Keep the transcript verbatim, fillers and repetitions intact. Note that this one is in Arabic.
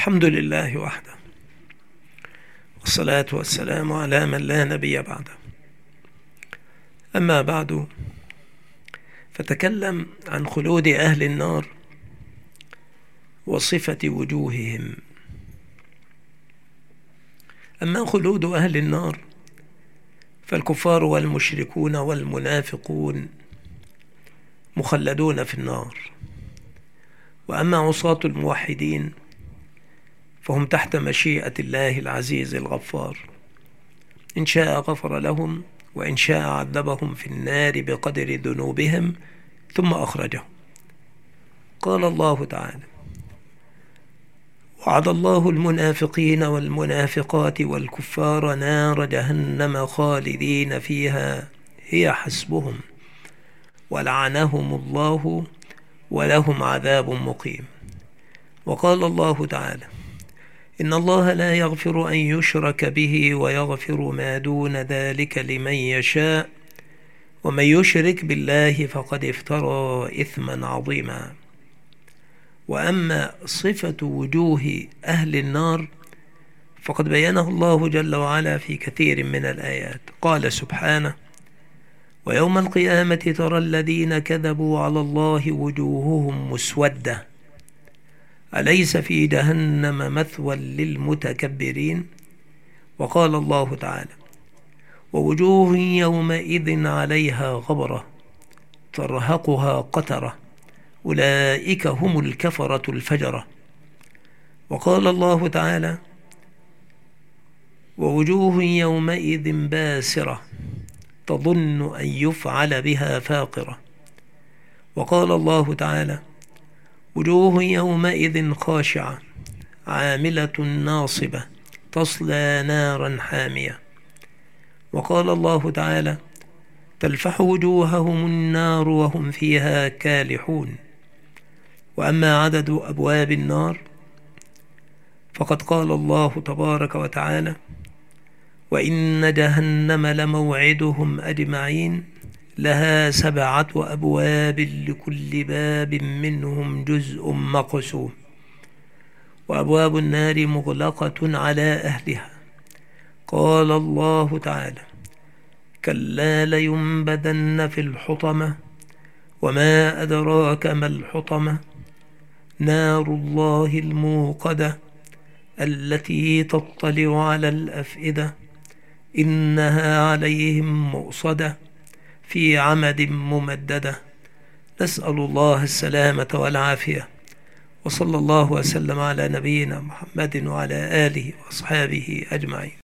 الحمد لله وحده، والصلاة والسلام على من لا نبي بعده. أما بعد، فتكلم عن خلود أهل النار وصفة وجوههم. أما خلود أهل النار فالكفار والمشركون والمنافقون مخلدون في النار، وأما عصاة الموحدين فهم تحت مشيئة الله العزيز الغفار، إن شاء غفر لهم وإن شاء عذبهم في النار بقدر ذنوبهم ثم أخرجهم. قال الله تعالى: وعد الله المنافقين والمنافقات والكفار نار جهنم خالدين فيها هي حسبهم ولعنهم الله ولهم عذاب مقيم. وقال الله تعالى: إن الله لا يغفر أن يشرك به ويغفر ما دون ذلك لمن يشاء ومن يشرك بالله فقد افترى إثما عظيما. وأما صفة وجوه أهل النار فقد بينه الله جل وعلا في كثير من الآيات. قال سبحانه: ويوم القيامة ترى الذين كذبوا على الله وجوههم مسودة أليس في جهنم مثوى للمتكبرين. وقال الله تعالى: ووجوه يومئذ عليها غبرة ترهقها قترة أولئك هم الكفرة الفجرة. وقال الله تعالى: ووجوه يومئذ باسرة تظن أن يفعل بها فاقرة. وقال الله تعالى: وجوه يومئذ خاشعة عاملة ناصبة تصلى نارا حامية. وقال الله تعالى: تلفح وجوههم النار وهم فيها كالحون. وأما عدد أبواب النار فقد قال الله تبارك وتعالى: وإن جهنم لموعدهم أجمعين لها سبعة أبواب لكل باب منهم جزء مقسوم. وأبواب النار مغلقة على أهلها. قال الله تعالى: كلا لينبذن في الحطمة وما أدراك ما الحطمة نار الله الموقدة التي تطلع على الأفئدة إنها عليهم مؤصدة في عمد ممددة. نسأل الله السلامة والعافية، وصلى الله وسلم على نبينا محمد وعلى آله وأصحابه أجمعين.